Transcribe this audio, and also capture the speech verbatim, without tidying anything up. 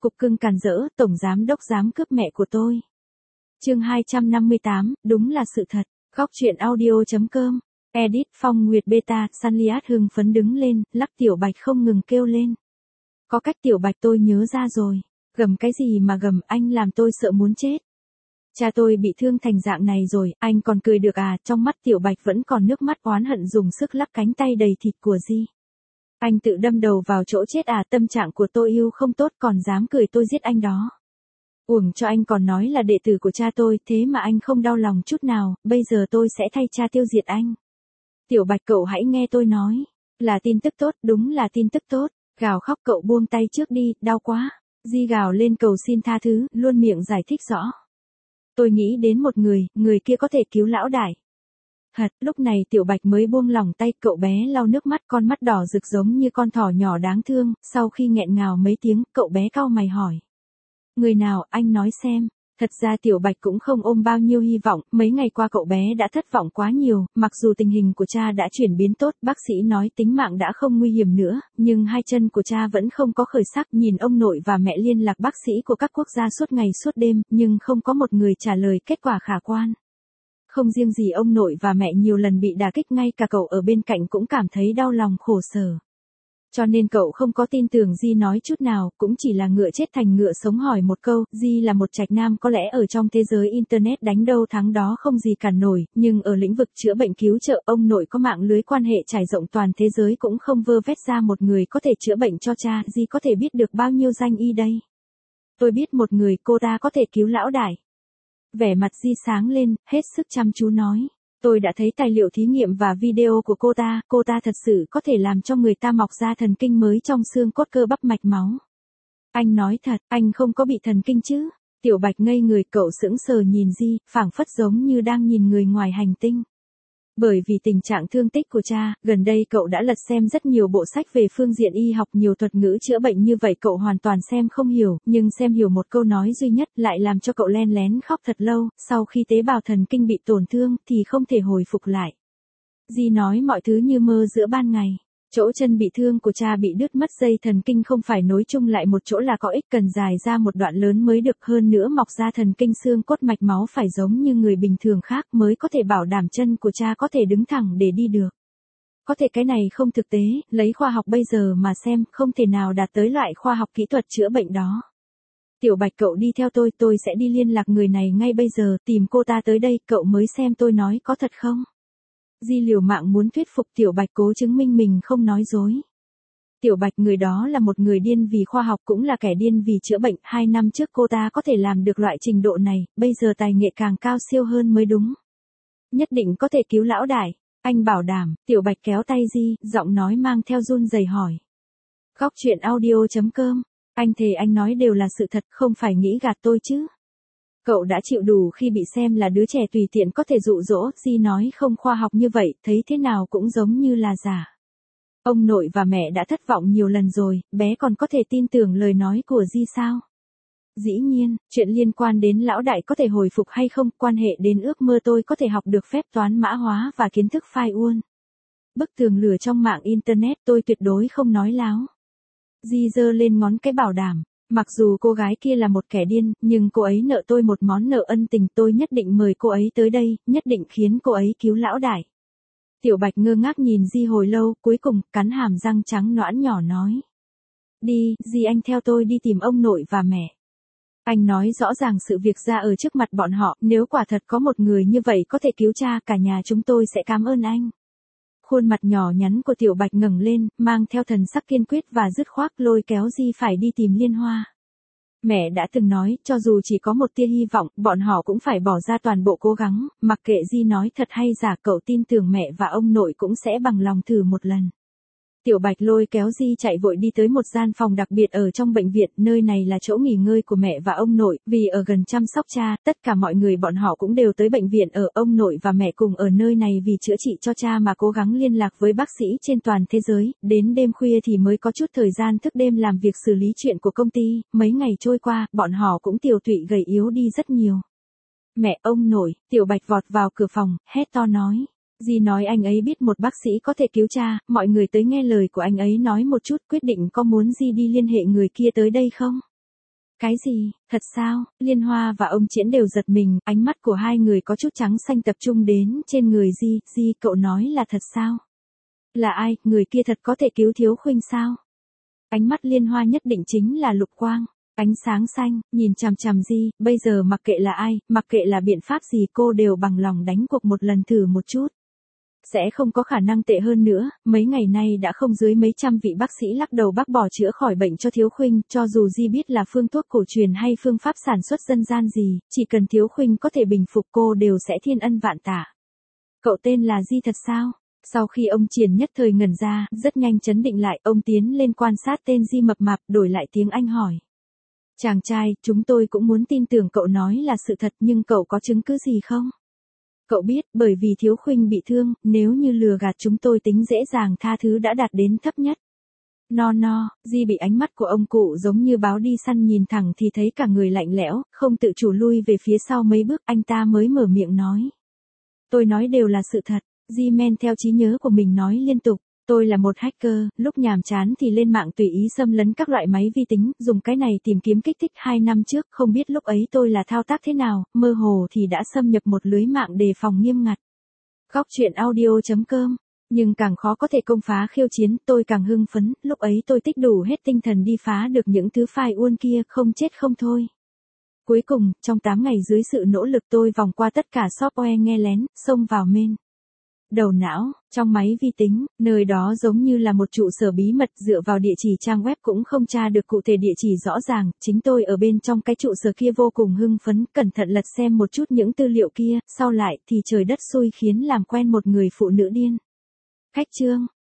cục cưng càn rỡ, tổng giám đốc dám cướp mẹ của tôi. Chương hai trăm năm mươi tám, đúng là sự thật. Góc truyện audio.com. Edit Phong Nguyệt Beta, Sanliat hưng phấn đứng lên, lắc Tiểu Bạch không ngừng kêu lên. Có cách Tiểu Bạch tôi nhớ ra rồi. Gầm cái gì mà gầm, anh làm tôi sợ muốn chết. Cha tôi bị thương thành dạng này rồi, anh còn cười được à? Trong mắt Tiểu Bạch vẫn còn nước mắt oán hận dùng sức lắc cánh tay đầy thịt của Di. Anh tự đâm đầu vào chỗ chết à? Tâm trạng của tôi yêu không tốt còn dám cười tôi giết anh đó. Uổng cho anh còn nói là đệ tử của cha tôi, thế mà anh không đau lòng chút nào, bây giờ tôi sẽ thay cha tiêu diệt anh. Tiểu Bạch cậu hãy nghe tôi nói, là tin tức tốt, đúng là tin tức tốt. Gào khóc cậu buông tay trước đi, đau quá. Di gào lên cầu xin tha thứ, luôn miệng giải thích rõ. Tôi nghĩ đến một người, người kia có thể cứu lão đại. Thật, lúc này Tiểu Bạch mới buông lỏng tay, cậu bé lau nước mắt, con mắt đỏ rực giống như con thỏ nhỏ đáng thương, sau khi nghẹn ngào mấy tiếng, cậu bé cau mày hỏi. Người nào, anh nói xem. Thật ra Tiểu Bạch cũng không ôm bao nhiêu hy vọng, mấy ngày qua cậu bé đã thất vọng quá nhiều, mặc dù tình hình của cha đã chuyển biến tốt, bác sĩ nói tính mạng đã không nguy hiểm nữa, nhưng hai chân của cha vẫn không có khởi sắc, nhìn ông nội và mẹ liên lạc bác sĩ của các quốc gia suốt ngày suốt đêm, nhưng không có một người trả lời kết quả khả quan. Không riêng gì ông nội và mẹ nhiều lần bị đả kích, ngay cả cậu ở bên cạnh cũng cảm thấy đau lòng khổ sở. Cho nên cậu không có tin tưởng Di nói chút nào, cũng chỉ là ngựa chết thành ngựa sống hỏi một câu, Di là một trạch nam có lẽ ở trong thế giới Internet đánh đâu thắng đó không gì cản nổi, nhưng ở lĩnh vực chữa bệnh cứu trợ ông nội có mạng lưới quan hệ trải rộng toàn thế giới cũng không vơ vét ra một người có thể chữa bệnh cho cha, Di có thể biết được bao nhiêu danh y đây. Tôi biết một người, cô ta có thể cứu lão đại. Vẻ mặt Di sáng lên, hết sức chăm chú nói. Tôi đã thấy tài liệu thí nghiệm và video của cô ta, cô ta thật sự có thể làm cho người ta mọc ra thần kinh mới trong xương cốt cơ bắp mạch máu. Anh nói thật, anh không có bị thần kinh chứ? Tiểu Bạch ngây người, cậu sững sờ nhìn Di, phảng phất giống như đang nhìn người ngoài hành tinh. Bởi vì tình trạng thương tích của cha, gần đây cậu đã lật xem rất nhiều bộ sách về phương diện y học, nhiều thuật ngữ chữa bệnh như vậy cậu hoàn toàn xem không hiểu, nhưng xem hiểu một câu nói duy nhất lại làm cho cậu len lén khóc thật lâu, sau khi tế bào thần kinh bị tổn thương thì không thể hồi phục lại. Di nói mọi thứ như mơ giữa ban ngày. Chỗ chân bị thương của cha bị đứt mất dây thần kinh không phải nối chung lại một chỗ là có ích, cần dài ra một đoạn lớn mới được, hơn nữa mọc ra thần kinh xương cốt mạch máu phải giống như người bình thường khác mới có thể bảo đảm chân của cha có thể đứng thẳng để đi được. Có thể cái này không thực tế, lấy khoa học bây giờ mà xem, không thể nào đạt tới loại khoa học kỹ thuật chữa bệnh đó. Tiểu Bạch cậu đi theo tôi, tôi sẽ đi liên lạc người này ngay bây giờ, tìm cô ta tới đây, cậu mới xem tôi nói có thật không. Di liều mạng muốn thuyết phục Tiểu Bạch cố chứng minh mình không nói dối. Tiểu Bạch, người đó là một người điên vì khoa học, cũng là kẻ điên vì chữa bệnh, hai năm trước cô ta có thể làm được loại trình độ này, bây giờ tài nghệ càng cao siêu hơn mới đúng. Nhất định có thể cứu lão đại, anh bảo đảm. Tiểu Bạch kéo tay Di, giọng nói mang theo run rẩy hỏi. Góc truyện audio.com, anh thề anh nói đều là sự thật, không phải nghĩ gạt tôi chứ. Cậu đã chịu đủ khi bị xem là đứa trẻ tùy tiện có thể dụ dỗ, Di nói không khoa học như vậy, thấy thế nào cũng giống như là giả. Ông nội và mẹ đã thất vọng nhiều lần rồi, bé còn có thể tin tưởng lời nói của Di sao? Dĩ nhiên, chuyện liên quan đến lão đại có thể hồi phục hay không, quan hệ đến ước mơ tôi có thể học được phép toán mã hóa và kiến thức phai uôn. Bức tường lửa trong mạng Internet tôi tuyệt đối không nói láo. Di giơ lên ngón cái bảo đảm. Mặc dù cô gái kia là một kẻ điên, nhưng cô ấy nợ tôi một món nợ ân tình, tôi nhất định mời cô ấy tới đây, nhất định khiến cô ấy cứu lão đại. Tiểu Bạch ngơ ngác nhìn Di hồi lâu, cuối cùng, cắn hàm răng trắng nõn nhỏ nói. Đi, Di anh theo tôi đi tìm ông nội và mẹ. Anh nói rõ ràng sự việc ra ở trước mặt bọn họ, nếu quả thật có một người như vậy có thể cứu cha, cả nhà chúng tôi sẽ cảm ơn anh. Khuôn mặt nhỏ nhắn của Tiểu Bạch ngẩng lên, mang theo thần sắc kiên quyết và dứt khoát, lôi kéo Di phải đi tìm Liên Hoa. Mẹ đã từng nói, cho dù chỉ có một tia hy vọng, bọn họ cũng phải bỏ ra toàn bộ cố gắng, mặc kệ Di nói thật hay giả, cậu tin tưởng mẹ và ông nội cũng sẽ bằng lòng thử một lần. Tiểu Bạch lôi kéo Di chạy vội đi tới một gian phòng đặc biệt ở trong bệnh viện, nơi này là chỗ nghỉ ngơi của mẹ và ông nội, vì ở gần chăm sóc cha, tất cả mọi người bọn họ cũng đều tới bệnh viện ở, ông nội và mẹ cùng ở nơi này vì chữa trị cho cha mà cố gắng liên lạc với bác sĩ trên toàn thế giới, đến đêm khuya thì mới có chút thời gian thức đêm làm việc xử lý chuyện của công ty, mấy ngày trôi qua, bọn họ cũng tiều tụy gầy yếu đi rất nhiều. Mẹ, ông nội, Tiểu Bạch vọt vào cửa phòng, hét to nói. Di nói anh ấy biết một bác sĩ có thể cứu cha, mọi người tới nghe lời của anh ấy nói một chút, quyết định có muốn Di đi liên hệ người kia tới đây không? Cái gì, thật sao? Liên Hoa và ông Triển đều giật mình, ánh mắt của hai người có chút trắng xanh tập trung đến trên người Di, Di, cậu nói là thật sao? Là ai, người kia thật có thể cứu Thiếu Khuynh sao? Ánh mắt Liên Hoa nhất định chính là lục quang, ánh sáng xanh, nhìn chằm chằm Di, bây giờ mặc kệ là ai, mặc kệ là biện pháp gì cô đều bằng lòng đánh cuộc một lần thử một chút. Sẽ không có khả năng tệ hơn nữa, mấy ngày nay đã không dưới mấy trăm vị bác sĩ lắc đầu bác bỏ chữa khỏi bệnh cho Thiếu Khuynh, cho dù Di biết là phương thuốc cổ truyền hay phương pháp sản xuất dân gian gì, chỉ cần Thiếu Khuynh có thể bình phục cô đều sẽ thiên ân vạn tạ. Cậu tên là Di thật sao? Sau khi ông Triển nhất thời ngẩn ra, rất nhanh chấn định lại, ông tiến lên quan sát tên Di mập mạp, đổi lại tiếng Anh hỏi. Chàng trai, chúng tôi cũng muốn tin tưởng cậu nói là sự thật nhưng cậu có chứng cứ gì không? Cậu biết, bởi vì Thiếu Khuynh bị thương, nếu như lừa gạt chúng tôi tính dễ dàng tha thứ đã đạt đến thấp nhất. No no, Di bị ánh mắt của ông cụ giống như báo đi săn nhìn thẳng thì thấy cả người lạnh lẽo, không tự chủ lui về phía sau mấy bước, anh ta mới mở miệng nói. Tôi nói đều là sự thật, Di men theo trí nhớ của mình nói liên tục. Tôi là một hacker, lúc nhàm chán thì lên mạng tùy ý xâm lấn các loại máy vi tính, dùng cái này tìm kiếm kích thích hai năm trước, không biết lúc ấy tôi là thao tác thế nào, mơ hồ thì đã xâm nhập một lưới mạng đề phòng nghiêm ngặt. Góc truyện audio chấm com, nhưng càng khó có thể công phá khiêu chiến, tôi càng hưng phấn, lúc ấy tôi tích đủ hết tinh thần đi phá được những thứ file uôn kia, không chết không thôi. Cuối cùng, trong tám ngày dưới sự nỗ lực tôi vòng qua tất cả software nghe lén, xông vào main đầu não, trong máy vi tính, nơi đó giống như là một trụ sở bí mật, dựa vào địa chỉ trang web cũng không tra được cụ thể địa chỉ rõ ràng, chính tôi ở bên trong cái trụ sở kia vô cùng hưng phấn, cẩn thận lật xem một chút những tư liệu kia, sau lại thì trời đất xui khiến làm quen một người phụ nữ điên. Khách trương,